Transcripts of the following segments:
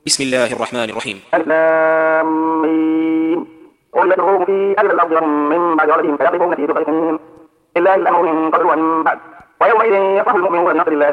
بسم الله الرحمن الرحيم. الم قل يدعوهم في أهل الأرض وهم من بعد غلبهم فيغلبون في ذريتهم إلا الأمر من قبل ومن بعد ويومئذ يفرح المؤمنون بنصر الله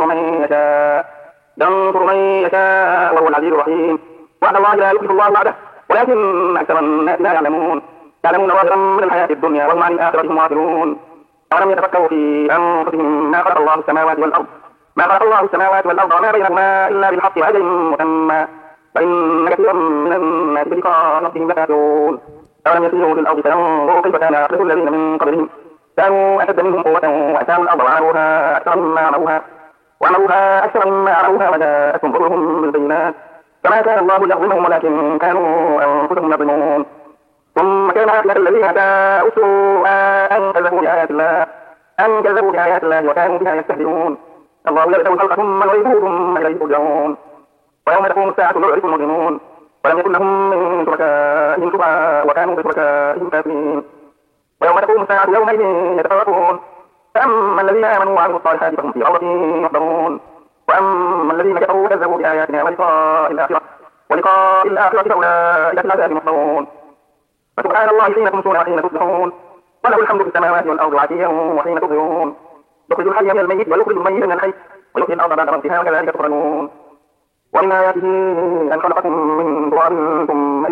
ينصر من يشاء وهو العزيز الرحيم. وعد الله لا يخلف الله وعده ولكن أكثر الناس لا يعلمون ظاهرا من الحياة الدنيا وهم عن الآخرة هم غافلون. أولم يتفكروا في أنفسهم ما خلق الله السماوات والأرض وما بينهما إلا بالحق وأجل مسمى فإن كثيرا من الناس بلقاء ربهم لكافرون. أولم يسيروا في الأرض فينظروا كيف كان عاقبة الذين من قبلهم كانوا أشد منهم قوة وأتاهم الأرض وعمروها أكثر مما عمروها وجاءتهم رسلهم بالبينات فما كان الله ليظلمهم ولكن كانوا أنفسهم يظلمون. ثم كان عاقبة الذين أساءوا السوء أن كذبوا بآيات الله وكانوا بها يستهزئون. الله يبدأ الخلق ثم يعيده ثم إليه ترجعون. ويوم تقوم الساعة يعرف المجرمون ولم يكن لهم من شركائهم شفعاء وكانوا بشركائهم كافرين. ويوم تقوم الساعة يومئذ يتفرقون فأما الذين آمنوا وعملوا الصالحات فهم في روضة يحبرون وأما الذين كفروا وكذبوا بآياتنا ولقاء الآخرة فأولئك في العذاب محضرون. فسبحان الله حين تمسون وحين تصبحون وله الحمد في السماوات والأرض وعشيا وحين تظهرون. يخرج الحي من الميت ويخرج الميت من الحي ويحيي الأرض بعد موتها وكذلك تخرجون. ومن آياته أن خلقكم من تراب ثم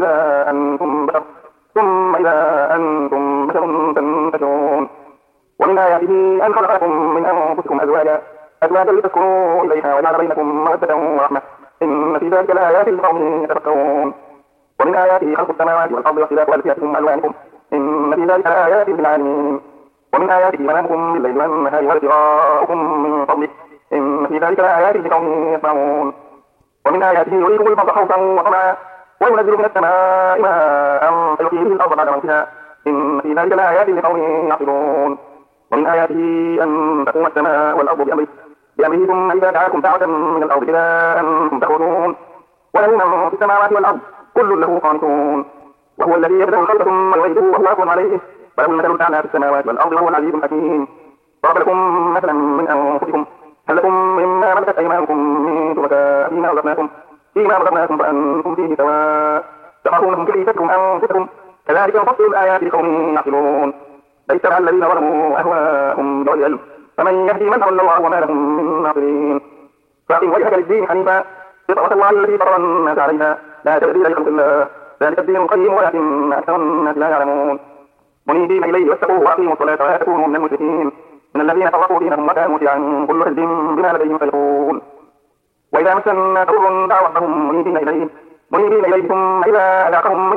إذا أنتم بشر تنتشرون. ومن آياته أن خلق لكم من أنفسكم أزواجا لتسكنوا إليها وجعل بينكم مودة ورحمة إن في ذلك لآيات لقوم يتفكرون. ومن آياته خلق السماوات والأرض واختلاف ألسنتكم وألوانكم إن في ذلك لآيات للعالمين. ومن آياته منامكم بالليل والنهار وابتغاؤكم من فضله إن في ذلك لآيات لقوم يسمعون. ومن آياته يريكم البرق خوفا وطمعا وينزل من السماء ماء فيحيي به الأرض بعد موتها إن في ذلك لآيات لقوم يعقلون. ومن آياته أن تقوم السماء والأرض بأمره ثم إذا دعاكم دعوة من الأرض إذا أنتم تخرجون. وله من في السماوات والأرض كل له قانتون. وهو الذي يبدأ الخلق ثم يعيده وهو أكون عليه وله المثل الأعلى في السماوات والأرض وهو العزيز الحكيم. ضرب لكم مثلا من أنفسكم هل لكم مما ملكت أيمانكم من شركاء فيما رزقناكم فأنتم فيه سواء تخافونهم كيفتكم أنفسكم كذلك نفصل الآيات لقوم يعقلون. ليس على الذين ظلموا أهواءهم بغير علم فمن يهدي من أضل الله وما لهم من ناصرين. فأقم وجهك للدين حنيفا فطرة الله التي فطر الناس عليها لا تبديل لخلق الله ذلك الدين القيم ولكن أكثر الناس لا يعلمون. منيبين إليه واتقوه وأقيموا الصلاة ولا تكونوا من المشركين من الذين فرقوا دينهم وكانوا شيعا كل حزب بما لديهم فرحون. وإذا مس الناس ضر دعوا ربهم منيبين إليه ثم إذا أذاقهم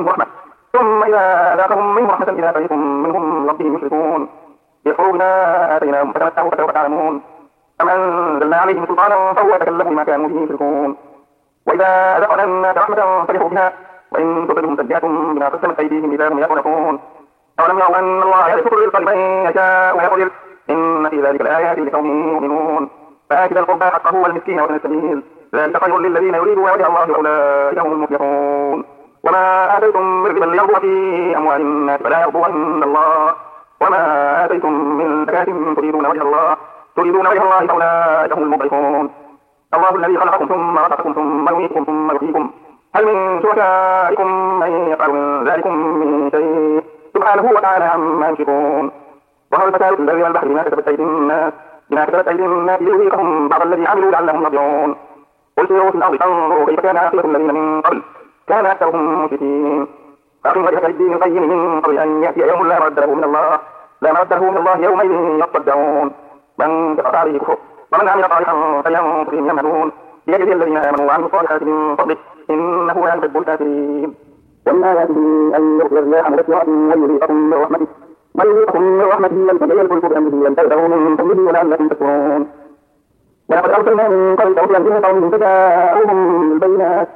منه رحمة إذا فريق منهم ربهم يشركون. يكفروا بما آتيناهم فتمتعوا فسوف تعلمون. أم أنزلنا عليهم سلطانا فهو يتكلم بما كانوا به يشركون. وإذا أذقنا الناس رحمة فرحوا بها وإن تصبهم سيئة بما قدمت أيديهم إذا هم يقنطون. أولم يروا أن الله يبسط الرزق لمن يشاء ويقدر إن في ذلك لآيات لقوم يؤمنون. فآت ذا القربى حقه والمسكين وابن السبيل ذلك خير للذين يريدون وجه الله وأولئك هم المفلحون. وما آتيتم من ربا ليربو في أموال الناس فلا يربو عند الله وما آتيتم من زكاة تريدون وجه الله فأولئك هم المضعفون. الله الذي خلقكم ثم رزقكم ثم يميتكم ثم يحييكم هل من شركائكم من يفعل من ذلكم من شيء سبحانه وتعالى عما يشركون. ظهر الفساد في البر والبحر بما كسبت أيدي الناس ليذيقهم بعض الذي عملوا لعلهم يرجعون. قل سيروا في الأرض فانظروا كيف كان عاقبة الذين من قبل كان أكثرهم مشركين. فأقم وجهك للدين القيم من قبل أن يأتي يوم لا مرد له من الله يومئذ يصدعون. من كفر عليه كفر ومن عمل صالحا فلينظر فيهم يعملون ليجزي الذين آمنوا وعملوا الصالحات من فضله إنه لا يحب الكافرين. ومن آياته أن يرسل الرياح مبشرات ويذيقكم من رحمته يلتقي الفلك بأمره ينتهوا من فضله ولعلكم تشكرون. ولقد أرسلنا من قبلك رسلا إلى قومهم فجاءوهم بالبينات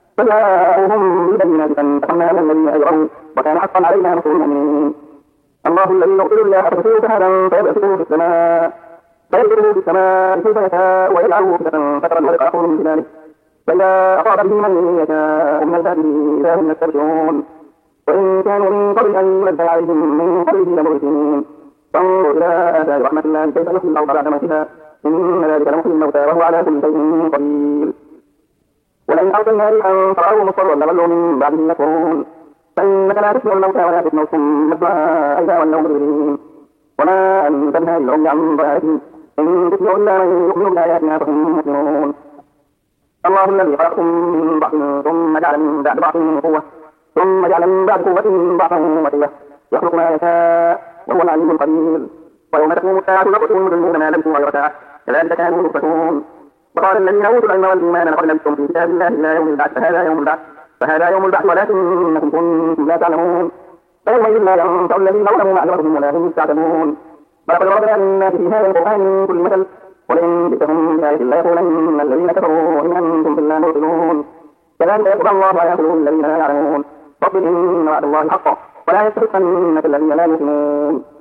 فانتقمنا من الذين أجرموا وكان حقا علينا نصر المؤمنين. الله الذي يرسل الرياح فتثير سحابا فيبعثه في السماء كيف يشاء ويجعله فتنة فترى الودق يخرج من خلاله فإذا أصاب به من يشاء من عباده إذا هم يستبشرون. وإن كانوا من قبل أن ينزل عليهم من قبله لمرسلين. فانظر إلى آثار رحمة الله كيف يحيي الأرض بعد موتها إن ذلك لمحيي الموتى وهو على كل شيء قدير. ولئن أرسلنا ريحا فرأوه مصفرا لظلوا من بعده يكفرون فإنك لا تسمع الموتى ولا تسمع الصم الدعاء إذا ولوا مدبرين وما أنت بهادي العمي عن ضلالتهم إن تسمع إلا من يؤمن بآياتنا فهم مسلمون الله الذي خلقكم من ضعف ثم جعل من بعد ضعف قوة ثم جعل من بعد قوة ضعفا وقوة يخلق ما يشاء وهو العليم القدير ويوم تقوم الساعة يقول المجرمون ما لبثوا غير ساعة كذلك كانوا يؤفكون وقال الذين أوتوا العلم والإيمان لقد لبثتم في كتاب الله إلى يوم البعث فهذا يوم البعث ولكنكم كنتم لا تعلمون فيومئذ لا ينفع الذين ظلموا معذرتهم ولا هم يستعتبون ولقد ضربنا للناس في هذا القرآن من كل مثل ولئن جئتهم بآية لا يقولن الذين كفروا إن أنتم إلا مبطلون كذلك يطبع الله على قلوب الذين لا يعلمون فاصبر إن وعد الله حق ولا يستحقنك الذين لا يؤمنون